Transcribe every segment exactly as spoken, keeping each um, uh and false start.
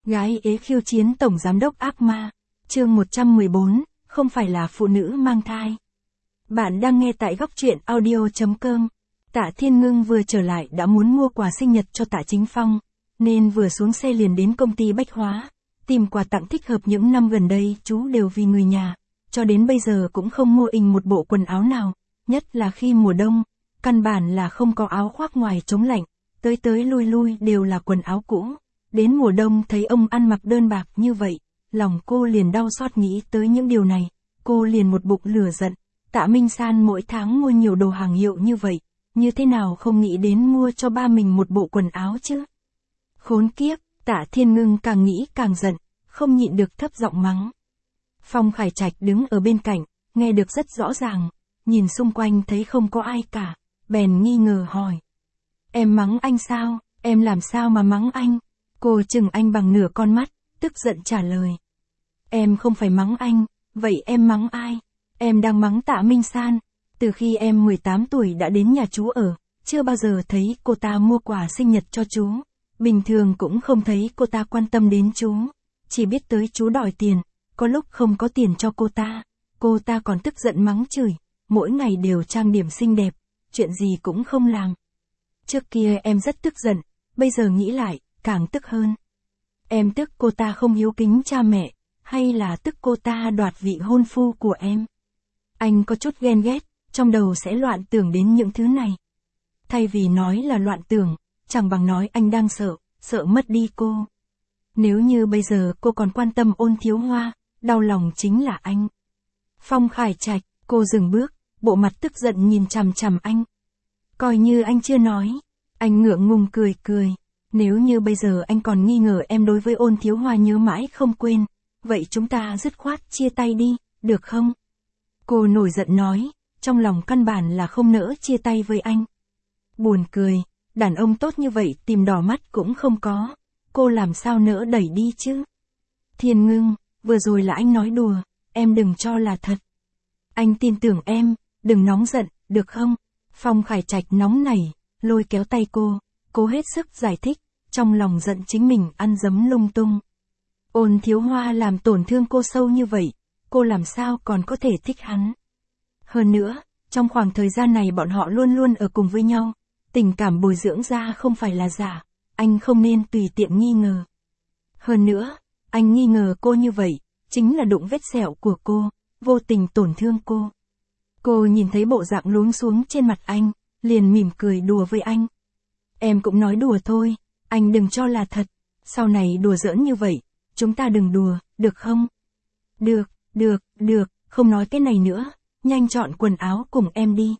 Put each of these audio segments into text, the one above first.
Gái ế khiêu chiến tổng giám đốc ác ma. Chương một trăm mười bốn, không phải là phụ nữ mang thai. Bạn đang nghe tại góc truyện audio chấm com. Tạ Thiên Ngưng vừa trở lại đã muốn mua quà sinh nhật cho Tạ Chính Phong, nên vừa xuống xe liền đến công ty bách hóa, tìm quà tặng thích hợp. Những năm gần đây chú đều vì người nhà, cho đến bây giờ cũng không mua ình một bộ quần áo nào, nhất là khi mùa đông, căn bản là không có áo khoác ngoài chống lạnh, tới tới lui lui đều là quần áo cũ. Đến mùa đông thấy ông ăn mặc đơn bạc như vậy, lòng cô liền đau xót nghĩ tới những điều này, cô liền một bụng lửa giận. Tạ Minh San mỗi tháng mua nhiều đồ hàng hiệu như vậy, như thế nào không nghĩ đến mua cho ba mình một bộ quần áo chứ? Khốn kiếp, Tạ Thiên Ngưng càng nghĩ càng giận, không nhịn được thấp giọng mắng. Phong Khải Trạch đứng ở bên cạnh, nghe được rất rõ ràng, nhìn xung quanh thấy không có ai cả, bèn nghi ngờ hỏi. Em mắng anh sao, em làm sao mà mắng anh? Cô chừng anh bằng nửa con mắt, tức giận trả lời. Em không phải mắng anh, vậy em mắng ai? Em đang mắng Tạ Minh San. Từ khi em mười tám tuổi đã đến nhà chú ở, chưa bao giờ thấy cô ta mua quà sinh nhật cho chú. Bình thường cũng không thấy cô ta quan tâm đến chú. Chỉ biết tới chú đòi tiền, có lúc không có tiền cho cô ta. Cô ta còn tức giận mắng chửi, mỗi ngày đều trang điểm xinh đẹp, chuyện gì cũng không làm. Trước kia em rất tức giận, bây giờ nghĩ lại, càng tức hơn. Em tức cô ta không hiếu kính cha mẹ, hay là tức cô ta đoạt vị hôn phu của em? Anh có chút ghen ghét, trong đầu sẽ loạn tưởng đến những thứ này. Thay vì nói là loạn tưởng, chẳng bằng nói anh đang sợ, sợ mất đi cô. Nếu như bây giờ cô còn quan tâm Ôn Thiếu Hoa, đau lòng chính là anh. Phong Khải Trạch, cô dừng bước, bộ mặt tức giận nhìn chằm chằm anh. Coi như anh chưa nói, anh ngượng ngùng cười cười. Nếu như bây giờ anh còn nghi ngờ em đối với Ôn Thiếu Hoa nhớ mãi không quên, vậy chúng ta dứt khoát chia tay đi, được không? Cô nổi giận nói, trong lòng căn bản là không nỡ chia tay với anh. Buồn cười, đàn ông tốt như vậy tìm đỏ mắt cũng không có, cô làm sao nỡ đẩy đi chứ? Thiên Ngưng, vừa rồi là anh nói đùa, em đừng cho là thật. Anh tin tưởng em, đừng nóng giận, được không? Phong Khải Trạch nóng nảy, lôi kéo tay cô, cố hết sức giải thích, trong lòng giận chính mình ăn dấm lung tung. Ôn Thiếu Hoa làm tổn thương cô sâu như vậy, cô làm sao còn có thể thích hắn? Hơn nữa, trong khoảng thời gian này bọn họ luôn luôn ở cùng với nhau, tình cảm bồi dưỡng ra không phải là giả, anh không nên tùy tiện nghi ngờ. Hơn nữa, anh nghi ngờ cô như vậy, chính là đụng vết sẹo của cô, vô tình tổn thương cô. Cô nhìn thấy bộ dạng luống xuống trên mặt anh, liền mỉm cười đùa với anh. Em cũng nói đùa thôi, anh đừng cho là thật, sau này đùa giỡn như vậy, chúng ta đừng đùa, được không? Được, được, được, không nói cái này nữa, nhanh chọn quần áo cùng em đi.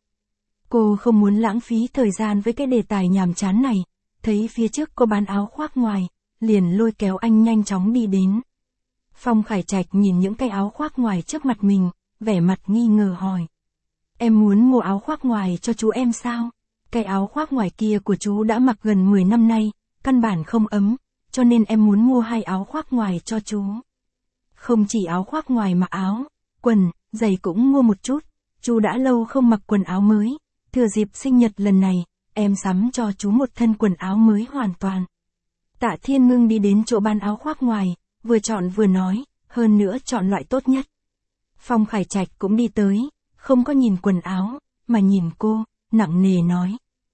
Cô không muốn lãng phí thời gian với cái đề tài nhàm chán này, thấy phía trước có bán áo khoác ngoài, liền lôi kéo anh nhanh chóng đi đến. Phong Khải Trạch nhìn những cái áo khoác ngoài trước mặt mình, vẻ mặt nghi ngờ hỏi. Em muốn mua áo khoác ngoài cho chú em sao? Cái áo khoác ngoài kia của chú đã mặc gần mười năm nay, căn bản không ấm, cho nên em muốn mua hai áo khoác ngoài cho chú. Không chỉ áo khoác ngoài mà áo, quần, giày cũng mua một chút, chú đã lâu không mặc quần áo mới, thừa dịp sinh nhật lần này, em sắm cho chú một thân quần áo mới hoàn toàn. Tạ Thiên Ngưng đi đến chỗ bán áo khoác ngoài, vừa chọn vừa nói, hơn nữa chọn loại tốt nhất. Phong Khải Trạch cũng đi tới, không có nhìn quần áo, mà nhìn cô, nặng nề nói.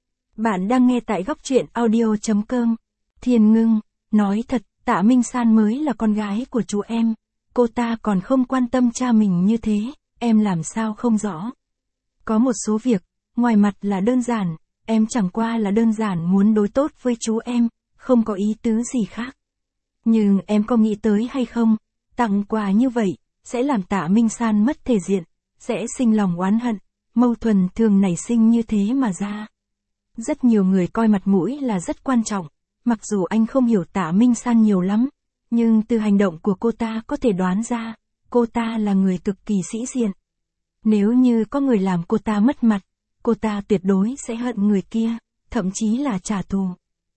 Bạn đang nghe tại góc truyện audio chấm com. Thiên Ngưng, nói thật, Tạ Minh San mới là con gái của chú em, cô ta còn không quan tâm cha mình như thế, em làm sao không rõ. Có một số việc, ngoài mặt là đơn giản, em chẳng qua là đơn giản muốn đối tốt với chú em, không có ý tứ gì khác. Nhưng em có nghĩ tới hay không, tặng quà như vậy, sẽ làm Tạ Minh San mất thể diện, sẽ sinh lòng oán hận, mâu thuẫn thường nảy sinh như thế mà ra. Rất nhiều người coi mặt mũi là rất quan trọng, mặc dù anh không hiểu Tạ Minh San nhiều lắm, nhưng từ hành động của cô ta có thể đoán ra, cô ta là người cực kỳ sĩ diện. Nếu như có người làm cô ta mất mặt, cô ta tuyệt đối sẽ hận người kia, thậm chí là trả thù.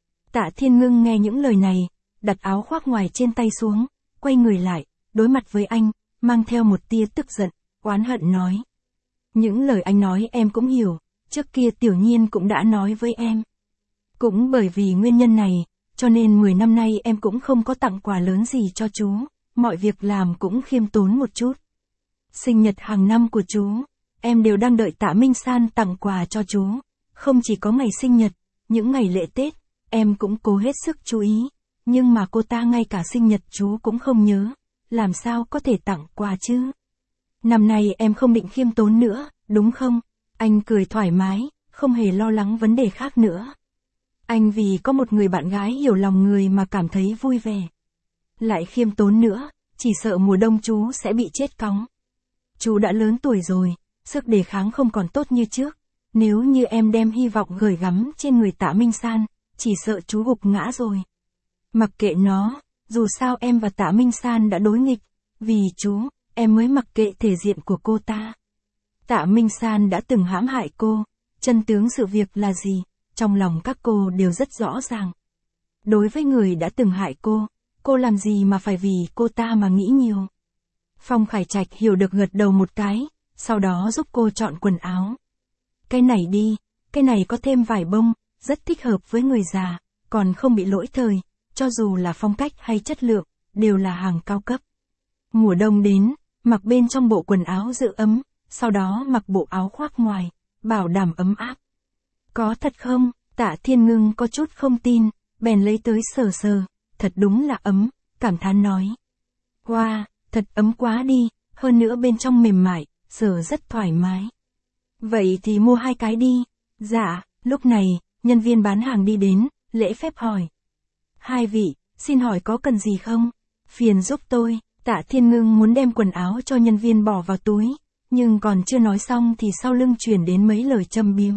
Tạ Thiên Ngưng nghe những lời này, đặt áo khoác ngoài trên tay xuống, quay người lại, đối mặt với anh, mang theo một tia tức giận, oán hận nói. Những lời anh nói em cũng hiểu, trước kia Tiểu Nhiên cũng đã nói với em. Cũng bởi vì nguyên nhân này, cho nên mười năm nay em cũng không có tặng quà lớn gì cho chú, mọi việc làm cũng khiêm tốn một chút. Sinh nhật hàng năm của chú, em đều đang đợi Tạ Minh San tặng quà cho chú, không chỉ có ngày sinh nhật, những ngày lễ Tết, em cũng cố hết sức chú ý, nhưng mà cô ta ngay cả sinh nhật chú cũng không nhớ, làm sao có thể tặng quà chứ? Năm nay em không định khiêm tốn nữa, đúng không? Anh cười thoải mái, không hề lo lắng vấn đề khác nữa. Anh vì có một người bạn gái hiểu lòng người mà cảm thấy vui vẻ. Lại khiêm tốn nữa, chỉ sợ mùa đông chú sẽ bị chết cóng. Chú đã lớn tuổi rồi, sức đề kháng không còn tốt như trước. Nếu như em đem hy vọng gửi gắm trên người Tạ Minh San, chỉ sợ chú gục ngã rồi. Mặc kệ nó, dù sao em và Tạ Minh San đã đối nghịch, vì chú, em mới mặc kệ thể diện của cô ta. Tạ Minh San đã từng hãm hại cô, chân tướng sự việc là gì, trong lòng các cô đều rất rõ ràng. Đối với người đã từng hại cô, cô làm gì mà phải vì cô ta mà nghĩ nhiều. Phong Khải Trạch hiểu được gật đầu một cái, sau đó giúp cô chọn quần áo. Cái này đi, cái này có thêm vải bông, rất thích hợp với người già, còn không bị lỗi thời, cho dù là phong cách hay chất lượng, đều là hàng cao cấp. Mùa đông đến, mặc bên trong bộ quần áo giữ ấm, sau đó mặc bộ áo khoác ngoài, bảo đảm ấm áp. Có thật không? Tạ Thiên Ngưng có chút không tin, bèn lấy tới sờ sờ, thật đúng là ấm, cảm thán nói. Wow, thật ấm quá đi, hơn nữa bên trong mềm mại, sờ rất thoải mái. Vậy thì mua hai cái đi. Dạ, lúc này, nhân viên bán hàng đi đến, lễ phép hỏi. Hai vị, xin hỏi có cần gì không? Phiền giúp tôi. Tạ Thiên Ngưng muốn đem quần áo cho nhân viên bỏ vào túi, nhưng còn chưa nói xong thì sau lưng truyền đến mấy lời châm biếm.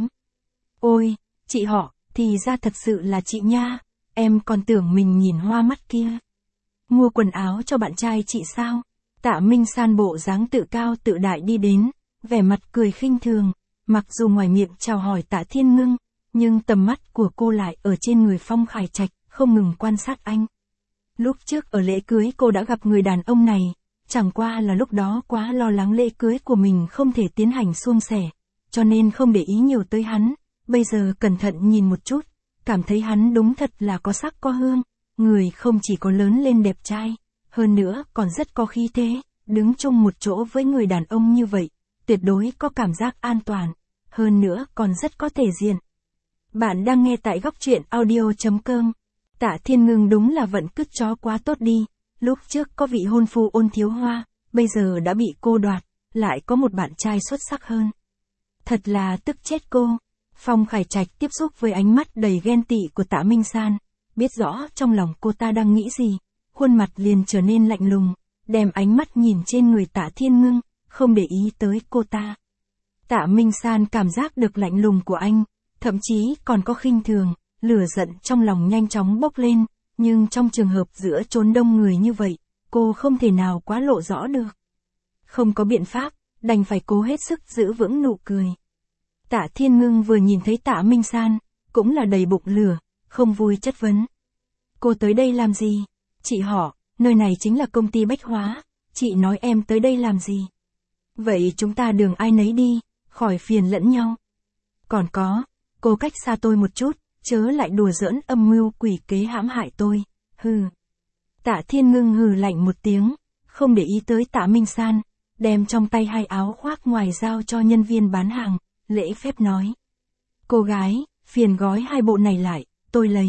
Ôi, chị họ, thì ra thật sự là chị nha, em còn tưởng mình nhìn hoa mắt kia. Mua quần áo cho bạn trai chị sao? Tạ Minh San bộ dáng tự cao tự đại đi đến, vẻ mặt cười khinh thường, mặc dù ngoài miệng chào hỏi Tạ Thiên Ngưng, nhưng tầm mắt của cô lại ở trên người Phong Khải Trạch, không ngừng quan sát anh. Lúc trước ở lễ cưới cô đã gặp người đàn ông này, chẳng qua là lúc đó quá lo lắng lễ cưới của mình không thể tiến hành suôn sẻ, cho nên không để ý nhiều tới hắn, bây giờ cẩn thận nhìn một chút, cảm thấy hắn đúng thật là có sắc có hương, người không chỉ có lớn lên đẹp trai, hơn nữa còn rất có khí thế, đứng chung một chỗ với người đàn ông như vậy, tuyệt đối có cảm giác an toàn, hơn nữa còn rất có thể diện. Bạn đang nghe tại góc truyện audio chấm com. Tạ Thiên Ngưng đúng là vận cứt chó quá tốt đi, lúc trước có vị hôn phu Ôn Thiếu Hoa, bây giờ đã bị cô đoạt, lại có một bạn trai xuất sắc hơn. Thật là tức chết cô. Phong Khải Trạch tiếp xúc với ánh mắt đầy ghen tị của Tạ Minh San, biết rõ trong lòng cô ta đang nghĩ gì, khuôn mặt liền trở nên lạnh lùng, đem ánh mắt nhìn trên người Tạ Thiên Ngưng, không để ý tới cô ta. Tạ Minh San cảm giác được lạnh lùng của anh, thậm chí còn có khinh thường, lửa giận trong lòng nhanh chóng bốc lên, nhưng trong trường hợp giữa chốn đông người như vậy, cô không thể nào quá lộ rõ được. Không có biện pháp, đành phải cố hết sức giữ vững nụ cười. Tạ Thiên Ngưng vừa nhìn thấy Tạ Minh San, cũng là đầy bụng lửa, không vui chất vấn. Cô tới đây làm gì? Chị họ, nơi này chính là công ty bách hóa, chị nói em tới đây làm gì? Vậy chúng ta đường ai nấy đi, khỏi phiền lẫn nhau. Còn có, cô cách xa tôi một chút, chớ lại đùa giỡn âm mưu quỷ kế hãm hại tôi, hừ. Tạ Thiên Ngưng hừ lạnh một tiếng, không để ý tới Tạ Minh San, đem trong tay hai áo khoác ngoài giao cho nhân viên bán hàng, lễ phép nói. Cô gái, phiền gói hai bộ này lại, tôi lấy.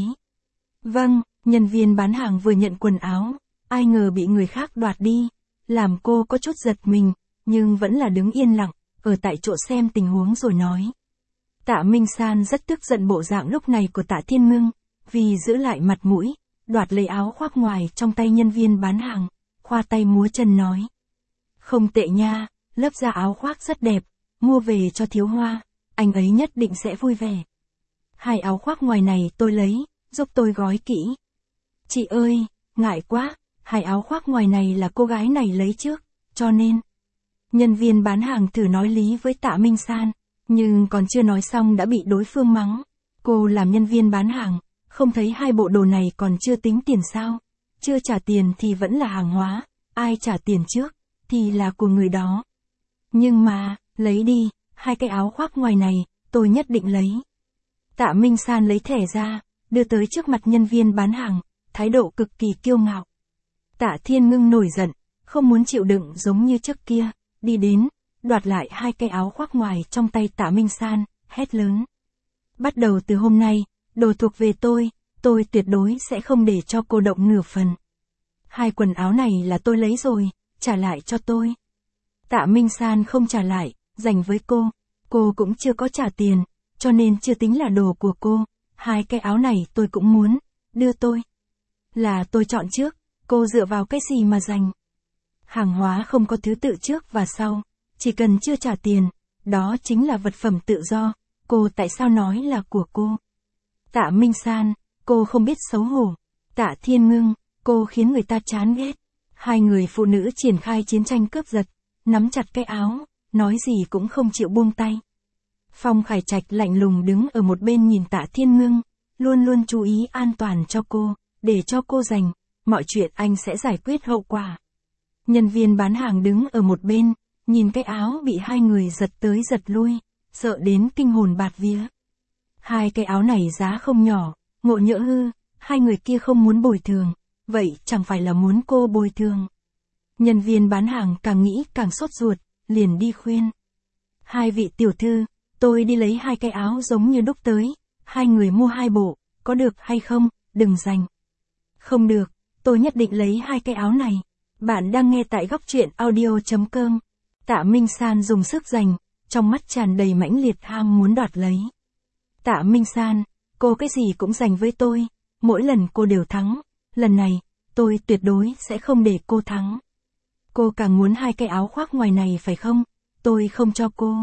Vâng, nhân viên bán hàng vừa nhận quần áo, ai ngờ bị người khác đoạt đi, làm cô có chút giật mình, nhưng vẫn là đứng yên lặng, ở tại chỗ xem tình huống rồi nói. Tạ Minh San rất tức giận bộ dạng lúc này của Tạ Thiên Ngưng, vì giữ lại mặt mũi, đoạt lấy áo khoác ngoài trong tay nhân viên bán hàng, khoa tay múa chân nói. Không tệ nha, lớp da áo khoác rất đẹp, mua về cho Thiếu Hoa, anh ấy nhất định sẽ vui vẻ. Hai áo khoác ngoài này tôi lấy, giúp tôi gói kỹ. Chị ơi, ngại quá, hai áo khoác ngoài này là cô gái này lấy trước, cho nên. Nhân viên bán hàng thử nói lý với Tạ Minh San, nhưng còn chưa nói xong đã bị đối phương mắng. Cô làm nhân viên bán hàng, không thấy hai bộ đồ này còn chưa tính tiền sao? Chưa trả tiền thì vẫn là hàng hóa, ai trả tiền trước, thì là của người đó. Nhưng mà, lấy đi, hai cái áo khoác ngoài này, tôi nhất định lấy. Tạ Minh San lấy thẻ ra, đưa tới trước mặt nhân viên bán hàng, thái độ cực kỳ kiêu ngạo. Tạ Thiên Ngưng nổi giận, không muốn chịu đựng giống như trước kia, đi đến, đoạt lại hai cái áo khoác ngoài trong tay Tạ Minh San, hét lớn. Bắt đầu từ hôm nay, đồ thuộc về tôi, tôi tuyệt đối sẽ không để cho cô động nửa phần. Hai quần áo này là tôi lấy rồi, trả lại cho tôi. Tạ Minh San không trả lại, dành với cô, cô cũng chưa có trả tiền, cho nên chưa tính là đồ của cô, hai cái áo này tôi cũng muốn, đưa tôi. Là tôi chọn trước, cô dựa vào cái gì mà giành? Hàng hóa không có thứ tự trước và sau, chỉ cần chưa trả tiền, đó chính là vật phẩm tự do, cô tại sao nói là của cô? Tạ Minh San, cô không biết xấu hổ. Tạ Thiên Ngưng, cô khiến người ta chán ghét. Hai người phụ nữ triển khai chiến tranh cướp giật, nắm chặt cái áo, nói gì cũng không chịu buông tay. Phong Khải Trạch lạnh lùng đứng ở một bên nhìn Tạ Thiên Ngưng, luôn luôn chú ý an toàn cho cô, để cho cô giành, mọi chuyện anh sẽ giải quyết hậu quả. Nhân viên bán hàng đứng ở một bên, nhìn cái áo bị hai người giật tới giật lui, sợ đến kinh hồn bạt vía. Hai cái áo này giá không nhỏ, ngộ nhỡ hư, hai người kia không muốn bồi thường, vậy chẳng phải là muốn cô bồi thường. Nhân viên bán hàng càng nghĩ càng sốt ruột, liền đi khuyên. Hai vị tiểu thư, tôi đi lấy hai cái áo giống như đúc tới, hai người mua hai bộ, có được hay không, đừng giành. Không được, tôi nhất định lấy hai cái áo này. Bạn đang nghe tại góc truyện audio chấm com. Tạ Minh San dùng sức giành, trong mắt tràn đầy mãnh liệt ham muốn đoạt lấy. Tạ Minh San, cô cái gì cũng giành với tôi, mỗi lần cô đều thắng, lần này, tôi tuyệt đối sẽ không để cô thắng. Cô càng muốn hai cái áo khoác ngoài này phải không? Tôi không cho cô.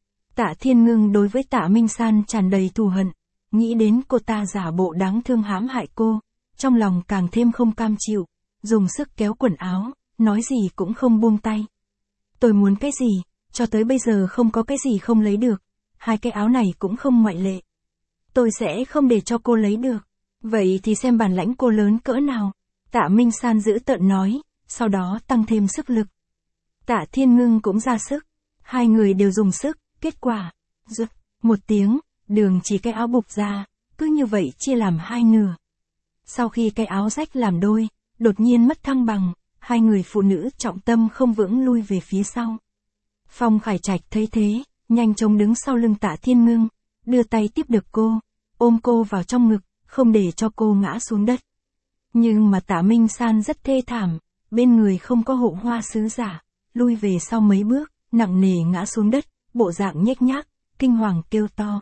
Tạ Thiên Ngưng đối với Tạ Minh San tràn đầy thù hận, nghĩ đến cô ta giả bộ đáng thương hãm hại cô, trong lòng càng thêm không cam chịu, dùng sức kéo quần áo, nói gì cũng không buông tay. Tôi muốn cái gì, cho tới bây giờ không có cái gì không lấy được, hai cái áo này cũng không ngoại lệ. Tôi sẽ không để cho cô lấy được. Vậy thì xem bản lãnh cô lớn cỡ nào. Tạ Minh San giữ tợn nói, sau đó tăng thêm sức lực. Tạ Thiên Ngưng cũng ra sức, hai người đều dùng sức, kết quả, rực, một tiếng, đường chỉ cái áo bục ra, cứ như vậy chia làm hai nửa. Sau khi cái áo rách làm đôi, đột nhiên mất thăng bằng, hai người phụ nữ trọng tâm không vững lui về phía sau. Phong Khải Trạch thấy thế, nhanh chóng đứng sau lưng Tạ Thiên Ngưng, đưa tay tiếp được cô, ôm cô vào trong ngực, không để cho cô ngã xuống đất. Nhưng mà Tạ Minh San rất thê thảm, bên người không có hộ hoa sứ giả, lui về sau mấy bước, nặng nề ngã xuống đất, bộ dạng nhếch nhác, kinh hoàng kêu to.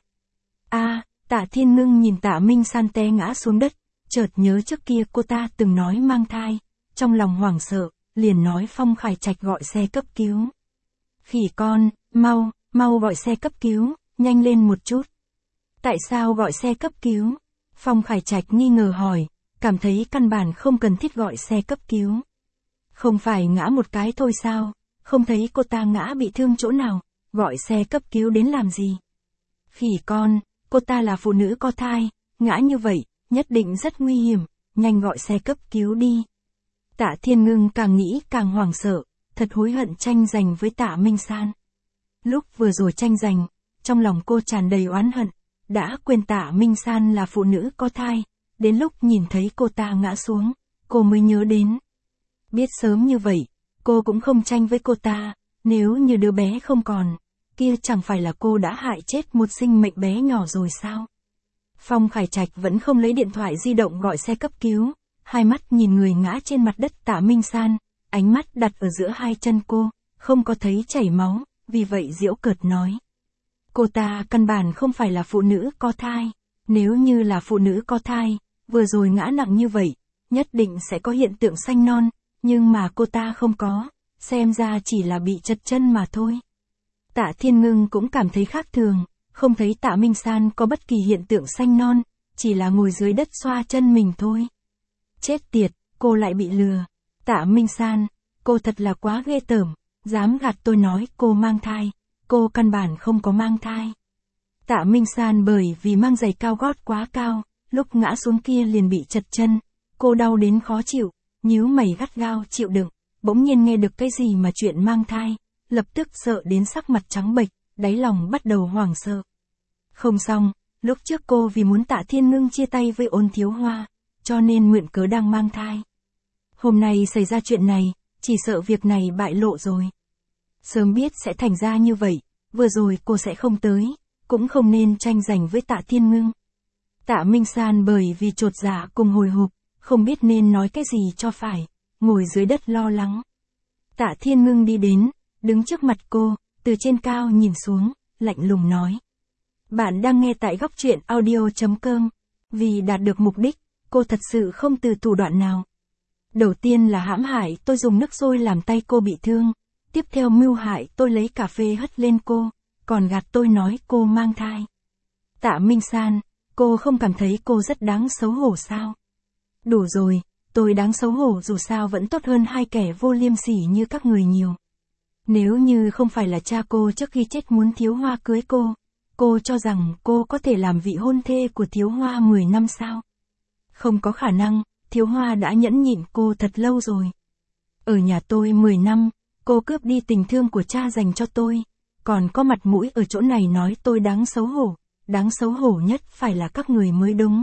A, Tạ Thiên Ngưng nhìn Tạ Minh San té ngã xuống đất, chợt nhớ trước kia cô ta từng nói mang thai, trong lòng hoảng sợ, liền nói Phong Khải Trạch gọi xe cấp cứu. Khỉ con, mau, mau gọi xe cấp cứu, nhanh lên một chút. Tại sao gọi xe cấp cứu? Phong Khải Trạch nghi ngờ hỏi, cảm thấy căn bản không cần thiết gọi xe cấp cứu. Không phải ngã một cái thôi sao, không thấy cô ta ngã bị thương chỗ nào, gọi xe cấp cứu đến làm gì? Khỉ con, cô ta là phụ nữ có thai, ngã như vậy, nhất định rất nguy hiểm, nhanh gọi xe cấp cứu đi. Tạ Thiên Ngưng càng nghĩ càng hoảng sợ, thật hối hận tranh giành với Tạ Minh San. Lúc vừa rồi tranh giành, trong lòng cô tràn đầy oán hận, đã quên Tạ Minh San là phụ nữ có thai, đến lúc nhìn thấy cô ta ngã xuống, cô mới nhớ đến. Biết sớm như vậy, cô cũng không tranh với cô ta, nếu như đứa bé không còn, kia chẳng phải là cô đã hại chết một sinh mệnh bé nhỏ rồi sao? Phong Khải Trạch vẫn không lấy điện thoại di động gọi xe cấp cứu, hai mắt nhìn người ngã trên mặt đất Tạ Minh San, ánh mắt đặt ở giữa hai chân cô, không có thấy chảy máu, vì vậy giễu cợt nói. Cô ta căn bản không phải là phụ nữ có thai, nếu như là phụ nữ có thai, vừa rồi ngã nặng như vậy, nhất định sẽ có hiện tượng xanh non, nhưng mà cô ta không có, xem ra chỉ là bị chật chân mà thôi. Tạ Thiên Ngưng cũng cảm thấy khác thường, không thấy Tạ Minh San có bất kỳ hiện tượng xanh non, chỉ là ngồi dưới đất xoa chân mình thôi. Chết tiệt, cô lại bị lừa. Tạ Minh San, cô thật là quá ghê tởm, dám gạt tôi nói cô mang thai, cô căn bản không có mang thai. Tạ Minh San bởi vì mang giày cao gót quá cao, lúc ngã xuống kia liền bị chật chân, cô đau đến khó chịu, nhíu mày gắt gao chịu đựng, bỗng nhiên nghe được cái gì mà chuyện mang thai, lập tức sợ đến sắc mặt trắng bệch, đáy lòng bắt đầu hoảng sợ. Không xong, lúc trước cô vì muốn Tạ Thiên Ngưng chia tay với Ôn Thiếu Hoa, cho nên mượn cớ đang mang thai. Hôm nay xảy ra chuyện này, chỉ sợ việc này bại lộ rồi. Sớm biết sẽ thành ra như vậy, vừa rồi cô sẽ không tới, cũng không nên tranh giành với Tạ Thiên Ngưng. Tạ Minh San bởi vì chột dạ cùng hồi hộp, không biết nên nói cái gì cho phải, ngồi dưới đất lo lắng. Tạ Thiên Ngưng đi đến, đứng trước mặt cô, từ trên cao nhìn xuống, lạnh lùng nói. Bạn đang nghe tại góc truyện audio chấm com. Vì đạt được mục đích, cô thật sự không từ thủ đoạn nào. Đầu tiên là hãm hại tôi dùng nước sôi làm tay cô bị thương. Tiếp theo mưu hại tôi lấy cà phê hất lên cô, còn gạt tôi nói cô mang thai. Tạ Minh San, cô không cảm thấy cô rất đáng xấu hổ sao? Đủ rồi, tôi đáng xấu hổ dù sao vẫn tốt hơn hai kẻ vô liêm sỉ như các người nhiều. Nếu như không phải là cha cô trước khi chết muốn Thiếu Hoa cưới cô, cô cho rằng cô có thể làm vị hôn thê của Thiếu Hoa mười năm sao? Không có khả năng, Thiếu Hoa đã nhẫn nhịn cô thật lâu rồi. Ở nhà tôi mười năm, cô cướp đi tình thương của cha dành cho tôi, còn có mặt mũi ở chỗ này nói tôi đáng xấu hổ, đáng xấu hổ nhất phải là các người mới đúng.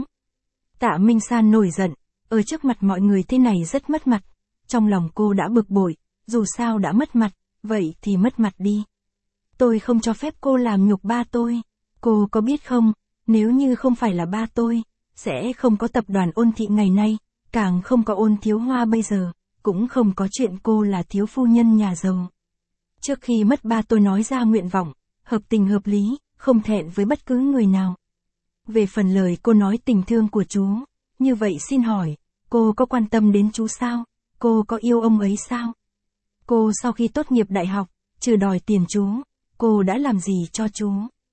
Tạ Minh San nổi giận, ở trước mặt mọi người thế này rất mất mặt, trong lòng cô đã bực bội, dù sao đã mất mặt, vậy thì mất mặt đi. Tôi không cho phép cô làm nhục ba tôi, cô có biết không, nếu như không phải là ba tôi, sẽ không có tập đoàn Ôn Thị ngày nay, càng không có Ôn Thiếu Hoa bây giờ, cũng không có chuyện cô là thiếu phu nhân nhà giàu. Trước khi mất ba tôi nói ra nguyện vọng, hợp tình hợp lý, không thẹn với bất cứ người nào. Về phần lời cô nói tình thương của chú, như vậy xin hỏi, cô có quan tâm đến chú sao? Cô có yêu ông ấy sao? Cô sau khi tốt nghiệp đại học, trừ đòi tiền chú, cô đã làm gì cho chú?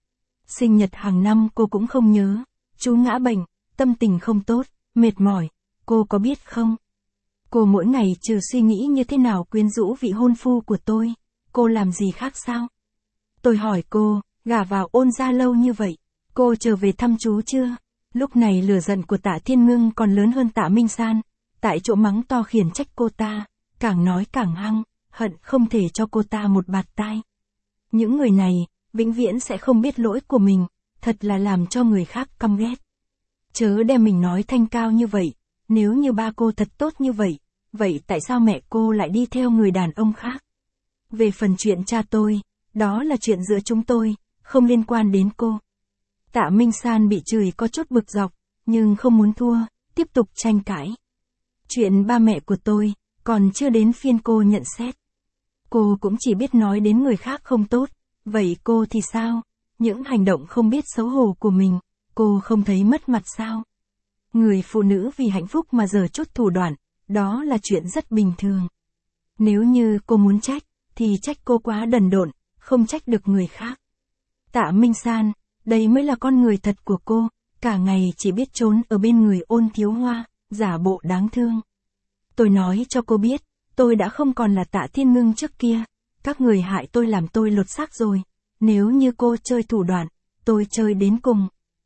Sinh nhật hàng năm cô cũng không nhớ, chú ngã bệnh, tâm tình không tốt, mệt mỏi, cô có biết không? Cô mỗi ngày trừ suy nghĩ như thế nào quyến rũ vị hôn phu của tôi, cô làm gì khác sao? Tôi hỏi cô, gả vào Ôn gia lâu như vậy, cô trở về thăm chú chưa? Lúc này lửa giận của Tạ Thiên Ngưng còn lớn hơn Tạ Minh San, tại chỗ mắng to khiển trách cô ta, càng nói càng hăng, hận không thể cho cô ta một bạt tai. Những người này, vĩnh viễn sẽ không biết lỗi của mình, thật là làm cho người khác căm ghét. Chớ đem mình nói thanh cao như vậy, nếu như ba cô thật tốt như vậy, vậy tại sao mẹ cô lại đi theo người đàn ông khác? Về phần chuyện cha tôi, đó là chuyện giữa chúng tôi, không liên quan đến cô. Tạ Minh San bị chửi có chút bực dọc, nhưng không muốn thua, tiếp tục tranh cãi. Chuyện ba mẹ của tôi, còn chưa đến phiên cô nhận xét. Cô cũng chỉ biết nói đến người khác không tốt, vậy cô thì sao? Những hành động không biết xấu hổ của mình, cô không thấy mất mặt sao? Người phụ nữ vì hạnh phúc mà giở chút thủ đoạn, đó là chuyện rất bình thường. Nếu như cô muốn trách, thì trách cô quá đần độn, không trách được người khác. Tạ Minh San, đây mới là con người thật của cô, cả ngày chỉ biết trốn ở bên người Ôn Thiếu Hoa, giả bộ đáng thương. Tôi nói cho cô biết, tôi đã không còn là Tạ Thiên Ngưng trước kia, các người hại tôi làm tôi lột xác rồi, nếu như cô chơi thủ đoạn, tôi chơi đến cùng.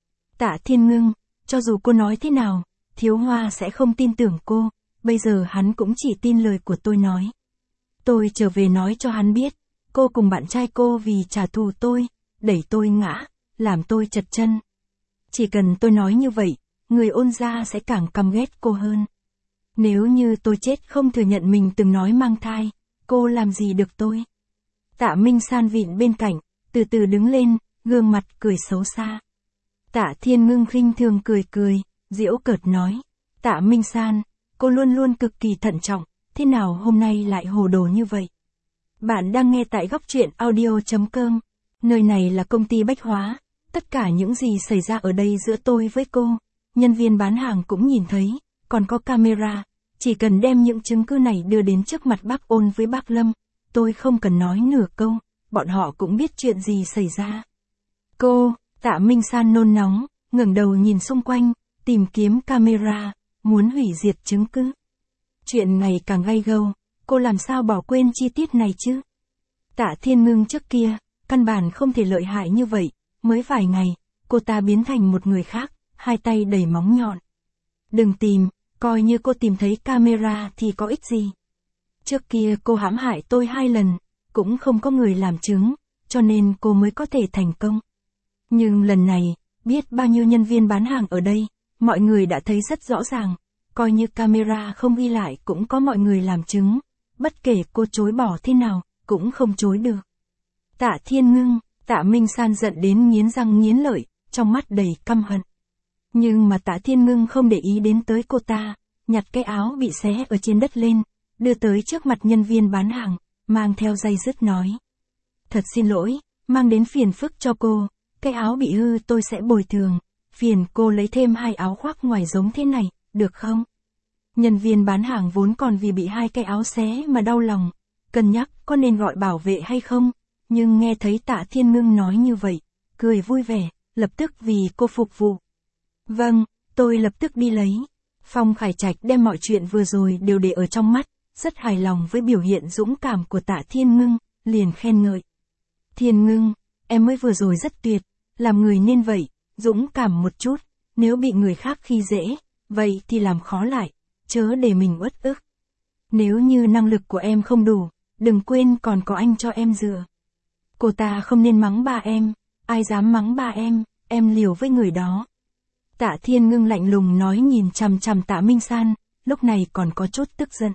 Tạ Thiên Ngưng, cho dù cô nói thế nào, Thiếu Hoa sẽ không tin tưởng cô, bây giờ hắn cũng chỉ tin lời của tôi nói. Tôi trở về nói cho hắn biết, cô cùng bạn trai cô vì trả thù tôi, đẩy tôi ngã, làm tôi chật chân. Chỉ cần tôi nói như vậy, người Ôn gia sẽ càng căm ghét cô hơn. Nếu như tôi chết không thừa nhận mình từng nói mang thai, cô làm gì được tôi? Tạ Minh San vịn bên cạnh, từ từ đứng lên, gương mặt cười xấu xa. Tạ Thiên Ngưng khinh thường cười cười, giễu cợt nói. Tạ Minh San, cô luôn luôn cực kỳ thận trọng, thế nào hôm nay lại hồ đồ như vậy? Bạn đang nghe tại góc truyện audio chấm com. Nơi này là công ty bách hóa, tất cả những gì xảy ra ở đây giữa tôi với cô, nhân viên bán hàng cũng nhìn thấy, còn có camera, chỉ cần đem những chứng cứ này đưa đến trước mặt bác Ôn với bác Lâm, tôi không cần nói nửa câu, bọn họ cũng biết chuyện gì xảy ra. Cô, Tạ Minh San nôn nóng, ngẩng đầu nhìn xung quanh, tìm kiếm camera, muốn hủy diệt chứng cứ. Chuyện ngày càng gay gâu, cô làm sao bỏ quên chi tiết này chứ? Tạ Thiên Ngưng trước kia, căn bản không thể lợi hại như vậy, mới vài ngày, cô ta biến thành một người khác, hai tay đầy móng nhọn. Đừng tìm, coi như cô tìm thấy camera thì có ích gì. Trước kia cô hãm hại tôi hai lần, cũng không có người làm chứng, cho nên cô mới có thể thành công. Nhưng lần này, Biết bao nhiêu nhân viên bán hàng ở đây, mọi người đã thấy rất rõ ràng, coi như camera không ghi lại cũng có mọi người làm chứng, bất kể cô chối bỏ thế nào, cũng không chối được. Tạ Thiên Ngưng, Tạ Minh San giận đến nghiến răng nghiến lợi, trong mắt đầy căm hận. Nhưng mà Tạ Thiên Ngưng không để ý đến tới cô ta, nhặt cái áo bị xé ở trên đất lên, đưa tới trước mặt nhân viên bán hàng, mang theo day dứt nói. Thật xin lỗi, mang đến phiền phức cho cô, cái áo bị hư tôi sẽ bồi thường, phiền cô lấy thêm hai áo khoác ngoài giống thế này, được không? Nhân viên bán hàng vốn còn vì bị hai cái áo xé mà đau lòng, cân nhắc có nên gọi bảo vệ hay không, nhưng nghe thấy Tạ Thiên Ngưng nói như vậy, cười vui vẻ, lập tức vì cô phục vụ. Vâng, tôi lập tức đi lấy. Phong Khải Trạch đem mọi chuyện vừa rồi đều để ở trong mắt, rất hài lòng với biểu hiện dũng cảm của Tạ Thiên Ngưng, liền khen ngợi. Thiên Ngưng, em mới vừa rồi rất tuyệt, làm người nên vậy, dũng cảm một chút, nếu bị người khác khi dễ, vậy thì làm khó lại, chớ để mình uất ức. Nếu như năng lực của em không đủ, đừng quên còn có anh cho em dựa. Cô ta không nên mắng ba em, ai dám mắng ba em, em liều với người đó. Tạ Thiên Ngưng lạnh lùng nói nhìn chằm chằm Tạ Minh San, lúc này còn có chút tức giận.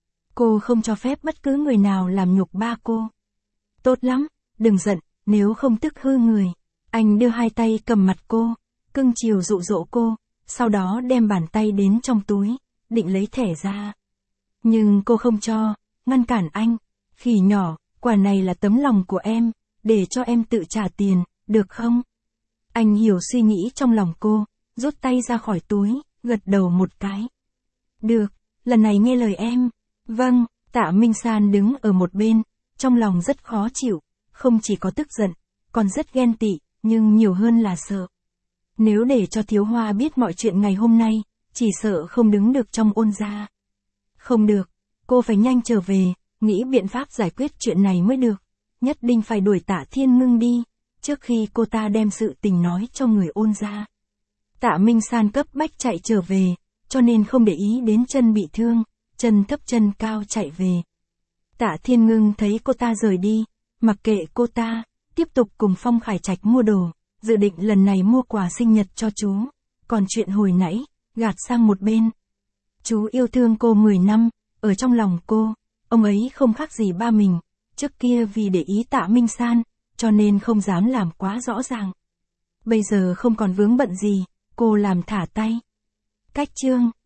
Cô không cho phép bất cứ người nào làm nhục ba cô. Tốt lắm, đừng giận, nếu không tức hư người. Anh đưa hai tay cầm mặt cô, cưng chiều dụ dỗ cô, sau đó đem bàn tay đến trong túi, định lấy thẻ ra. Nhưng cô không cho, ngăn cản anh. Khỉ nhỏ, quả này là tấm lòng của em, để cho em tự trả tiền, được không? Anh hiểu suy nghĩ trong lòng cô, rút tay ra khỏi túi, gật đầu một cái. Được, lần này nghe lời em. Vâng, Tạ Minh San đứng ở một bên, trong lòng rất khó chịu, không chỉ có tức giận, còn rất ghen tị, nhưng nhiều hơn là sợ. Nếu để cho Thiếu Hoa biết mọi chuyện ngày hôm nay, chỉ sợ không đứng được trong ôn gia. Không được, cô phải nhanh trở về, nghĩ biện pháp giải quyết chuyện này mới được, nhất định phải đuổi Tạ Thiên Ngưng đi, trước khi cô ta đem sự tình nói cho người ôn gia. Tạ Minh San cấp bách chạy trở về, cho nên không để ý đến chân bị thương, chân thấp chân cao chạy về. Tạ Thiên Ngưng thấy cô ta rời đi, mặc kệ cô ta, tiếp tục cùng Phong Khải Trạch mua đồ, dự định lần này mua quà sinh nhật cho chú, còn chuyện hồi nãy, gạt sang một bên. Chú yêu thương cô mười năm, ở trong lòng cô, ông ấy không khác gì ba mình, trước kia vì để ý Tạ Minh San, cho nên không dám làm quá rõ ràng. Bây giờ không còn vướng bận gì, cô làm thả tay. Cách chương